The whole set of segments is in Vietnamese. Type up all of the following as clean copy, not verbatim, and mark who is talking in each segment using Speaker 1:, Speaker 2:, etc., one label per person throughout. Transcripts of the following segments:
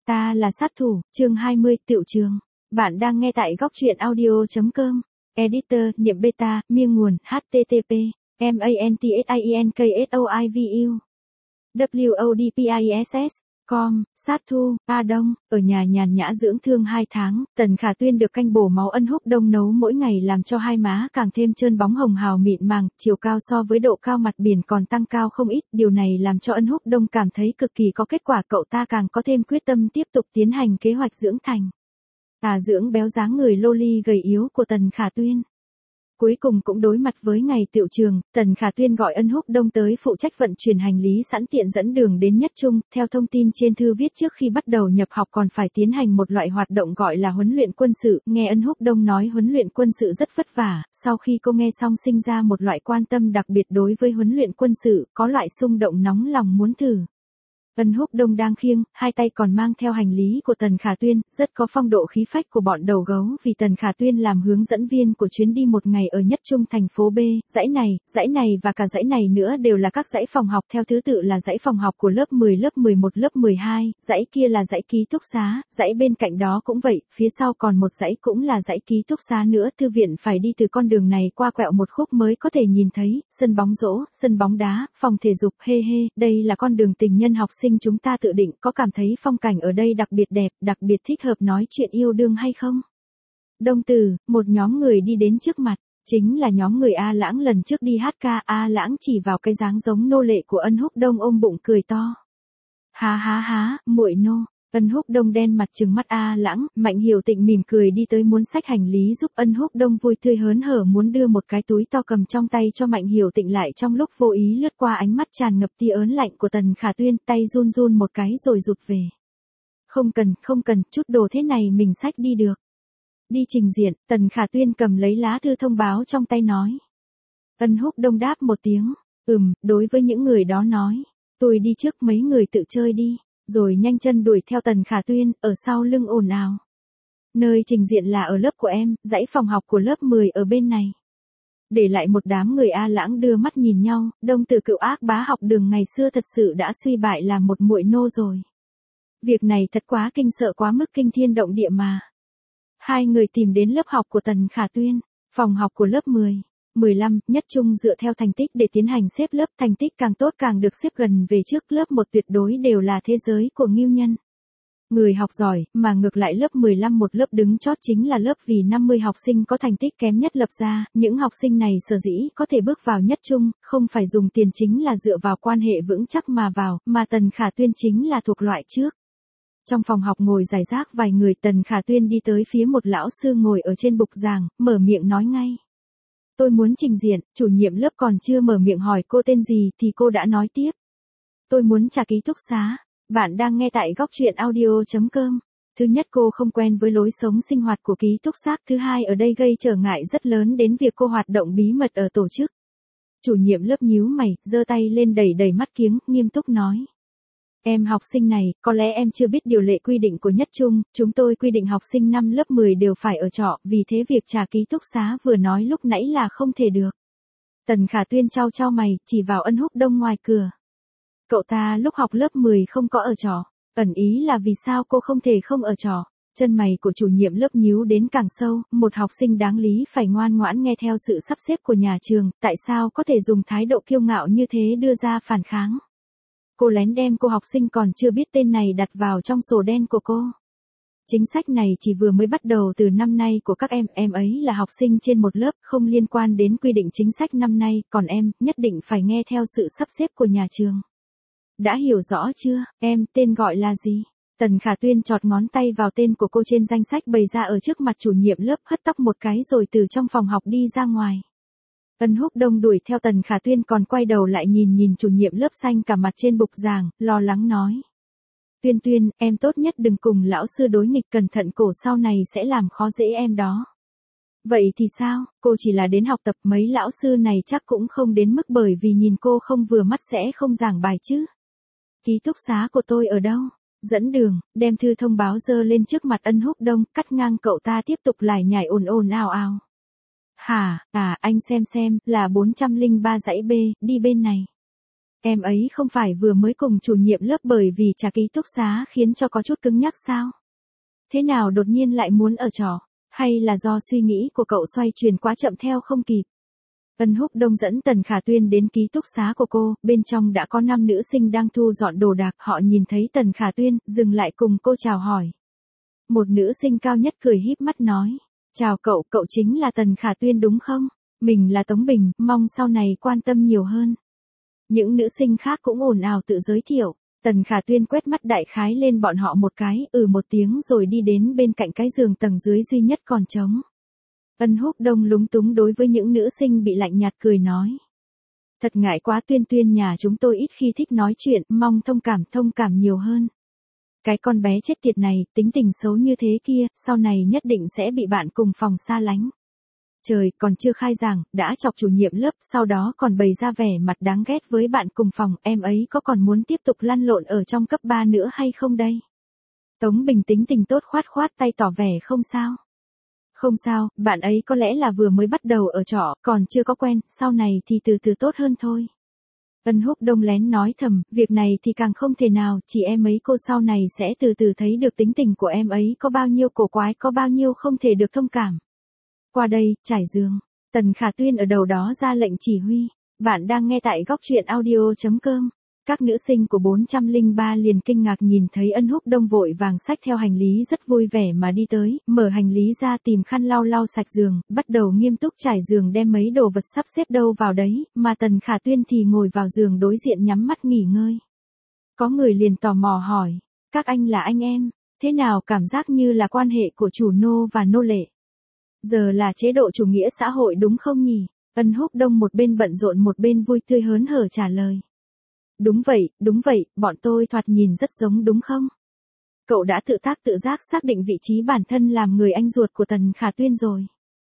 Speaker 1: Ta là sát thủ, chương 20, Tựu trường. Bạn đang nghe tại góc truyện audio.com. Editor, niệm beta, miêng nguồn, http, mantsienksoivu. WODPISS, com, sát thu, A Đông, ở nhà nhàn nhã dưỡng thương 2 tháng, Tần Khả Tuyên được canh bổ máu Ân Húc Đông nấu mỗi ngày làm cho hai má càng thêm trơn bóng hồng hào mịn màng, chiều cao so với độ cao mặt biển còn tăng cao không ít, điều này làm cho Ân Húc Đông cảm thấy cực kỳ có kết quả, cậu ta càng có thêm quyết tâm tiếp tục tiến hành kế hoạch dưỡng thành. Dưỡng béo dáng người loli gầy yếu của Tần Khả Tuyên. Cuối cùng cũng đối mặt với ngày tựu trường, Tần Khả Tuyên gọi Ân Húc Đông tới phụ trách vận chuyển hành lý sẵn tiện dẫn đường đến Nhất Trung. Theo thông tin trên thư viết, trước khi bắt đầu nhập học còn phải tiến hành một loại hoạt động gọi là huấn luyện quân sự. Nghe Ân Húc Đông nói huấn luyện quân sự rất vất vả, sau khi cô nghe xong sinh ra một loại quan tâm đặc biệt đối với huấn luyện quân sự, có loại xung động nóng lòng muốn thử. Ân Húc Đông đang khiêng, hai tay còn mang theo hành lý của Tần Khả Tuyên, rất có phong độ khí phách của bọn đầu gấu, vì Tần Khả Tuyên làm hướng dẫn viên của chuyến đi một ngày ở Nhất Trung thành phố B, dãy này và cả dãy này nữa đều là các dãy phòng học theo thứ tự là dãy phòng học của lớp 10, lớp 11, lớp 12, dãy kia là dãy ký túc xá, dãy bên cạnh đó cũng vậy, phía sau còn một dãy cũng là dãy ký túc xá nữa, thư viện phải đi từ con đường này qua quẹo một khúc mới có thể nhìn thấy, sân bóng rổ, sân bóng đá, phòng thể dục, đây là con đường tình nhân học sinh chúng ta tự định, có cảm thấy phong cảnh ở đây đặc biệt đẹp, đặc biệt thích hợp nói chuyện yêu đương hay không? Đông Từ, một nhóm người đi đến trước mặt, chính là nhóm người A Lãng lần trước đi hát ca. A Lãng chỉ vào cái dáng giống nô lệ của Ân Húc Đông ôm bụng cười to. Há, muội nô. Ân Húc Đông đen mặt trừng mắt A Lãng, Mạnh Hiểu Tịnh mỉm cười đi tới muốn xách hành lý giúp Ân Húc Đông, vui tươi hớn hở muốn đưa một cái túi to cầm trong tay cho Mạnh Hiểu Tịnh, lại trong lúc vô ý lướt qua ánh mắt tràn ngập tia ớn lạnh của Tần Khả Tuyên, tay run một cái rồi rụt về. Không cần, chút đồ thế này mình xách đi được. Đi trình diện, Tần Khả Tuyên cầm lấy lá thư thông báo trong tay nói. Ân Húc Đông đáp một tiếng, đối với những người đó nói, tôi đi trước, mấy người tự chơi đi. Rồi nhanh chân đuổi theo Tần Khả Tuyên, ở sau lưng ồn ào. Nơi trình diện là ở lớp của em, dãy phòng học của lớp 10 ở bên này. Để lại một đám người A Lãng đưa mắt nhìn nhau, Đông Từ cựu ác bá học đường ngày xưa thật sự đã suy bại làm một muội nô rồi. Việc này thật quá kinh sợ, quá mức kinh thiên động địa mà. Hai người tìm đến lớp học của Tần Khả Tuyên, phòng học của lớp 10. 15, Nhất Trung dựa theo thành tích để tiến hành xếp lớp, thành tích càng tốt càng được xếp gần về trước, lớp 1 tuyệt đối đều là thế giới của ngưu nhân. Người học giỏi, mà ngược lại lớp 15 một lớp đứng chót chính là lớp vì 50 học sinh có thành tích kém nhất lập ra, những học sinh này sở dĩ có thể bước vào Nhất Trung, không phải dùng tiền chính là dựa vào quan hệ vững chắc mà vào, mà Tần Khả Tuyên chính là thuộc loại trước. Trong phòng học ngồi rải rác vài người, Tần Khả Tuyên đi tới phía một lão sư ngồi ở trên bục giảng, mở miệng nói ngay. Tôi muốn trình diện, chủ nhiệm lớp còn chưa mở miệng hỏi cô tên gì thì cô đã nói tiếp. Tôi muốn trả ký túc xá. Bạn đang nghe tại góc truyện audio.com. Thứ nhất, cô không quen với lối sống sinh hoạt của ký túc xá. Thứ hai, ở đây gây trở ngại rất lớn đến việc cô hoạt động bí mật ở tổ chức. Chủ nhiệm lớp nhíu mày, giơ tay lên đẩy mắt kiếng, nghiêm túc nói. Em học sinh này, có lẽ em chưa biết điều lệ quy định của Nhất Trung, chúng tôi quy định học sinh năm lớp 10 đều phải ở trọ, vì thế việc trả ký túc xá vừa nói lúc nãy là không thể được. Tần Khả Tuyên chau mày, chỉ vào Ân Húc Đông ngoài cửa. Cậu ta lúc học lớp 10 không có ở trọ, ẩn ý là vì sao cô không thể không ở trọ. Chân mày của chủ nhiệm lớp nhíu đến càng sâu, một học sinh đáng lý phải ngoan ngoãn nghe theo sự sắp xếp của nhà trường, tại sao có thể dùng thái độ kiêu ngạo như thế đưa ra phản kháng. Cô lén đem cô học sinh còn chưa biết tên này đặt vào trong sổ đen của cô. Chính sách này chỉ vừa mới bắt đầu từ năm nay của các em ấy là học sinh trên một lớp, không liên quan đến quy định chính sách năm nay, còn em, nhất định phải nghe theo sự sắp xếp của nhà trường. Đã hiểu rõ chưa, em, tên gọi là gì? Tần Khả Tuyên chọt ngón tay vào tên của cô trên danh sách bày ra ở trước mặt chủ nhiệm lớp, hất tóc một cái rồi từ trong phòng học đi ra ngoài. Ân Húc Đông đuổi theo Tần Khả Tuyên còn quay đầu lại nhìn chủ nhiệm lớp xanh cả mặt trên bục giảng, lo lắng nói. Tuyên, em tốt nhất đừng cùng lão sư đối nghịch, cẩn thận cổ sau này sẽ làm khó dễ em đó. Vậy thì sao, cô chỉ là đến học tập, mấy lão sư này chắc cũng không đến mức bởi vì nhìn cô không vừa mắt sẽ không giảng bài chứ. Ký túc xá của tôi ở đâu? Dẫn đường, đem thư thông báo dơ lên trước mặt Ân Húc Đông, cắt ngang cậu ta tiếp tục lải nhải ồn ào. Anh xem, là 403 dãy B, đi bên này. Em ấy không phải vừa mới cùng chủ nhiệm lớp bởi vì trả ký túc xá khiến cho có chút cứng nhắc sao? Thế nào đột nhiên lại muốn ở trọ? Hay là do suy nghĩ của cậu xoay chuyển quá chậm theo không kịp? Ân Húc Đông dẫn Tần Khả Tuyên đến ký túc xá của cô, bên trong đã có 5 nữ sinh đang thu dọn đồ đạc, họ nhìn thấy Tần Khả Tuyên, dừng lại cùng cô chào hỏi. Một nữ sinh cao nhất cười híp mắt nói, chào cậu, cậu chính là Tần Khả Tuyên đúng không? Mình là Tống Bình, mong sau này quan tâm nhiều hơn. Những nữ sinh khác cũng ồn ào tự giới thiệu. Tần Khả Tuyên quét mắt đại khái lên bọn họ một cái, một tiếng rồi đi đến bên cạnh cái giường tầng dưới duy nhất còn trống. Ân Húc Đông lúng túng đối với những nữ sinh bị lạnh nhạt cười nói. Thật ngại quá, Tuyên Tuyên nhà chúng tôi ít khi thích nói chuyện, mong thông cảm nhiều hơn. Cái con bé chết tiệt này, tính tình xấu như thế kia, sau này nhất định sẽ bị bạn cùng phòng xa lánh. Trời, còn chưa khai giảng, đã chọc chủ nhiệm lớp, sau đó còn bày ra vẻ mặt đáng ghét với bạn cùng phòng, em ấy có còn muốn tiếp tục lăn lộn ở trong cấp 3 nữa hay không đây? Tống Bình tính tình tốt khoát tay tỏ vẻ không sao. Không sao, bạn ấy có lẽ là vừa mới bắt đầu ở trọ, còn chưa có quen, sau này thì từ từ tốt hơn thôi. Ân Húc Đông lén nói thầm, việc này thì càng không thể nào, chỉ em ấy cô sau này sẽ từ từ thấy được tính tình của em ấy có bao nhiêu cổ quái, có bao nhiêu không thể được thông cảm. Qua đây, trải giường. Tần Khả Tuyên ở đầu đó ra lệnh chỉ huy. Bạn đang nghe tại góc truyện audio.com. Các nữ sinh của 403 liền kinh ngạc nhìn thấy Ân Húc Đông vội vàng xách theo hành lý rất vui vẻ mà đi tới, mở hành lý ra tìm khăn lau sạch giường, bắt đầu nghiêm túc trải giường đem mấy đồ vật sắp xếp đâu vào đấy, mà Tần Khả Tuyên thì ngồi vào giường đối diện nhắm mắt nghỉ ngơi. Có người liền tò mò hỏi, các anh là anh em, thế nào cảm giác như là quan hệ của chủ nô và nô lệ? Giờ là chế độ chủ nghĩa xã hội đúng không nhỉ? Ân Húc Đông một bên bận rộn một bên vui tươi hớn hở trả lời. Đúng vậy, bọn tôi thoạt nhìn rất giống đúng không? Cậu đã tự tác tự giác xác định vị trí bản thân làm người anh ruột của Tần Khả Tuyên rồi.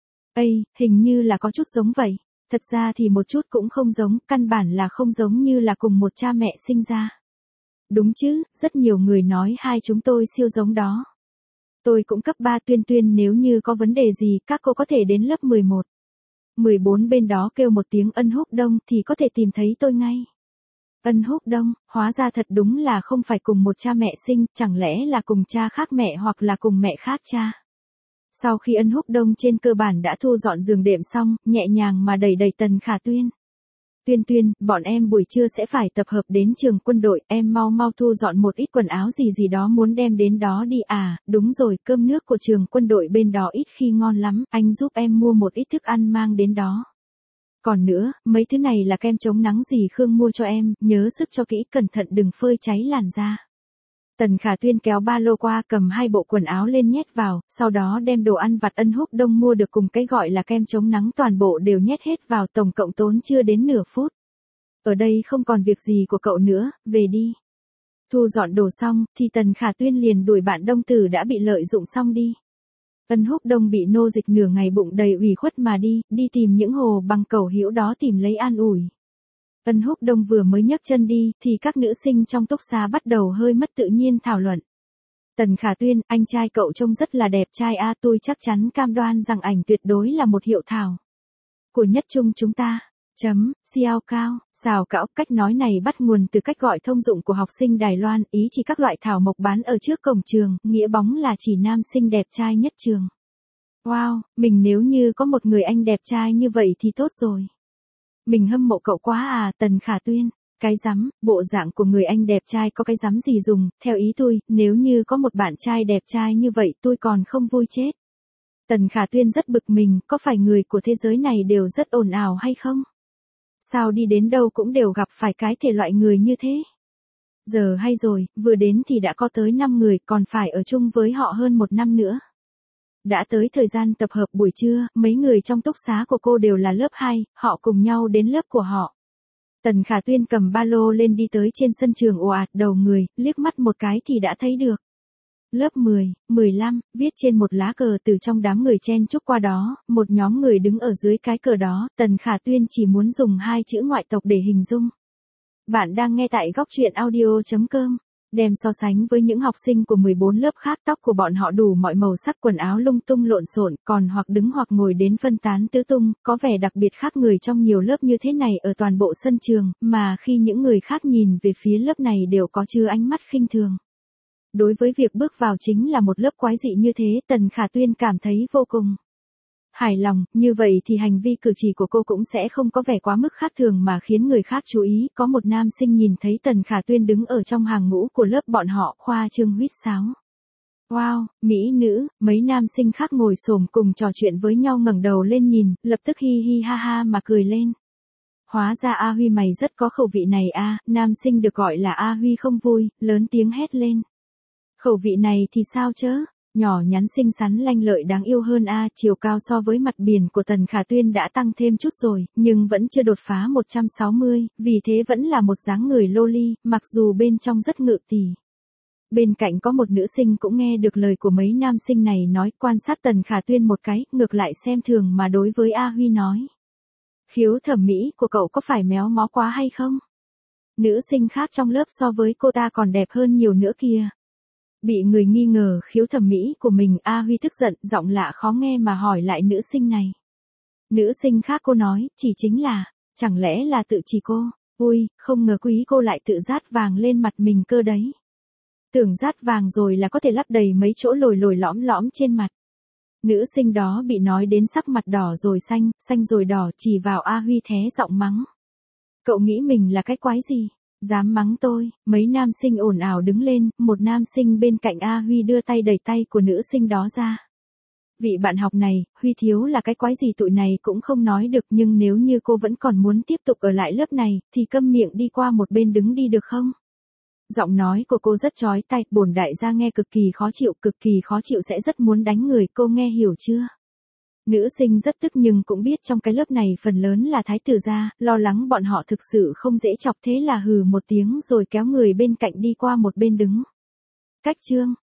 Speaker 1: Hình như là có chút giống vậy. Thật ra thì một chút cũng không giống, căn bản là không giống như là cùng một cha mẹ sinh ra. Đúng chứ, rất nhiều người nói hai chúng tôi siêu giống đó. Tôi cũng cấp 3 Tuyên nếu như có vấn đề gì các cô có thể đến lớp 11. 14 bên đó kêu một tiếng Ân Húc Đông thì có thể tìm thấy tôi ngay. Ân Húc Đông, hóa ra thật đúng là không phải cùng một cha mẹ sinh, chẳng lẽ là cùng cha khác mẹ hoặc là cùng mẹ khác cha. Sau khi Ân Húc Đông trên cơ bản đã thu dọn giường đệm xong, nhẹ nhàng mà đẩy Tần Khả Tuyên. Tuyên, bọn em buổi trưa sẽ phải tập hợp đến trường quân đội, em mau thu dọn một ít quần áo gì đó muốn đem đến đó đi à, đúng rồi, cơm nước của trường quân đội bên đó ít khi ngon lắm, anh giúp em mua một ít thức ăn mang đến đó. Còn nữa, mấy thứ này là kem chống nắng gì Khương mua cho em, nhớ sức cho kỹ, cẩn thận đừng phơi cháy làn da. Tần Khả Tuyên kéo ba lô qua cầm 2 bộ quần áo lên nhét vào, sau đó đem đồ ăn vặt Ân Húc Đông mua được cùng cái gọi là kem chống nắng toàn bộ đều nhét hết vào, tổng cộng tốn chưa đến nửa phút. Ở đây không còn việc gì của cậu nữa, về đi. Thu dọn đồ xong, thì Tần Khả Tuyên liền đuổi bạn Đông Tử đã bị lợi dụng xong đi. Ân Húc Đông bị nô dịch nửa ngày bụng đầy ủy khuất mà đi tìm những hồ bằng cẩu hữu đó tìm lấy an ủi. Ân Húc Đông vừa mới nhấc chân đi, thì các nữ sinh trong túc xá bắt đầu hơi mất tự nhiên thảo luận. Tần Khả Tuyên, anh trai cậu trông rất là đẹp trai a, tôi chắc chắn cam đoan rằng ảnh tuyệt đối là một hiệu thảo của nhất trung chúng ta. Xiao cao, xào cão, cách nói này bắt nguồn từ cách gọi thông dụng của học sinh Đài Loan, ý chỉ các loại thảo mộc bán ở trước cổng trường, nghĩa bóng là chỉ nam sinh đẹp trai nhất trường. Wow, mình nếu như có một người anh đẹp trai như vậy thì tốt rồi. Mình hâm mộ cậu quá à, Tần Khả Tuyên. Cái rắm, bộ dạng của người anh đẹp trai có cái rắm gì dùng, theo ý tôi, nếu như có một bạn trai đẹp trai như vậy tôi còn không vui chết. Tần Khả Tuyên rất bực mình, có phải người của thế giới này đều rất ồn ào hay không? Sao đi đến đâu cũng đều gặp phải cái thể loại người như thế? Giờ hay rồi, vừa đến thì đã có tới 5 người, còn phải ở chung với họ hơn 1 năm nữa. Đã tới thời gian tập hợp buổi trưa, mấy người trong túc xá của cô đều là lớp 2, họ cùng nhau đến lớp của họ. Tần Khả Tuyên cầm ba lô lên đi tới trên sân trường ồ ạt đầu người, liếc mắt một cái thì đã thấy được. Lớp 10, 15, viết trên một lá cờ từ trong đám người chen chúc qua đó, một nhóm người đứng ở dưới cái cờ đó, Tần Khả Tuyên chỉ muốn dùng 2 chữ ngoại tộc để hình dung. Bạn đang nghe tại góc truyện audio.com. Đem so sánh với những học sinh của 14 lớp khác, tóc của bọn họ đủ mọi màu sắc, quần áo lung tung lộn xộn, còn hoặc đứng hoặc ngồi đến phân tán tứ tung, có vẻ đặc biệt khác người trong nhiều lớp như thế này ở toàn bộ sân trường, mà khi những người khác nhìn về phía lớp này đều có chứa ánh mắt khinh thường. Đối với việc bước vào chính là một lớp quái dị như thế, Tần Khả Tuyên cảm thấy vô cùng hài lòng, như vậy thì hành vi cử chỉ của cô cũng sẽ không có vẻ quá mức khác thường mà khiến người khác chú ý. Có một nam sinh nhìn thấy Tần Khả Tuyên đứng ở trong hàng ngũ của lớp bọn họ, khoa trương huýt sáo. Wow, mỹ nữ, mấy nam sinh khác ngồi xổm cùng trò chuyện với nhau ngẩng đầu lên nhìn, lập tức hi hi ha ha mà cười lên. Hóa ra A Huy mày rất có khẩu vị này a, nam sinh được gọi là A Huy không vui, lớn tiếng hét lên. Khẩu vị này thì sao chớ? Nhỏ nhắn xinh xắn lanh lợi đáng yêu hơn a, chiều cao so với mặt biển của Tần Khả Tuyên đã tăng thêm chút rồi, nhưng vẫn chưa đột phá 160, vì thế vẫn là một dáng người loli, mặc dù bên trong rất ngự tỉ. Bên cạnh có một nữ sinh cũng nghe được lời của mấy nam sinh này nói, quan sát Tần Khả Tuyên một cái, ngược lại xem thường mà đối với A Huy nói. Khiếu thẩm mỹ của cậu có phải méo mó quá hay không? Nữ sinh khác trong lớp so với cô ta còn đẹp hơn nhiều nữa kìa. Bị người nghi ngờ khiếu thẩm mỹ của mình, A Huy tức giận, giọng lạ khó nghe mà hỏi lại nữ sinh này. Nữ sinh khác cô nói, chỉ chính là, chẳng lẽ là tự chỉ cô? Ui, không ngờ quý cô lại tự dát vàng lên mặt mình cơ đấy. Tưởng dát vàng rồi là có thể lắp đầy mấy chỗ lồi lồi lõm lõm trên mặt. Nữ sinh đó bị nói đến sắc mặt đỏ rồi xanh, xanh rồi đỏ, chỉ vào A Huy thé giọng mắng. Cậu nghĩ mình là cái quái gì? Dám mắng tôi? Mấy nam sinh ồn ào đứng lên, một nam sinh bên cạnh A Huy đưa tay đẩy tay của nữ sinh đó ra. Vị bạn học này, Huy thiếu là cái quái gì tụi này cũng không nói được, nhưng nếu như cô vẫn còn muốn tiếp tục ở lại lớp này, thì câm miệng đi qua một bên đứng đi được không? Giọng nói của cô rất chói tai, bổn đại gia nghe cực kỳ khó chịu sẽ rất muốn đánh người, cô nghe hiểu chưa? Nữ sinh rất tức nhưng cũng biết trong cái lớp này phần lớn là thái tử gia, lo lắng bọn họ thực sự không dễ chọc, thế là hừ một tiếng rồi kéo người bên cạnh đi qua một bên đứng. Cách chương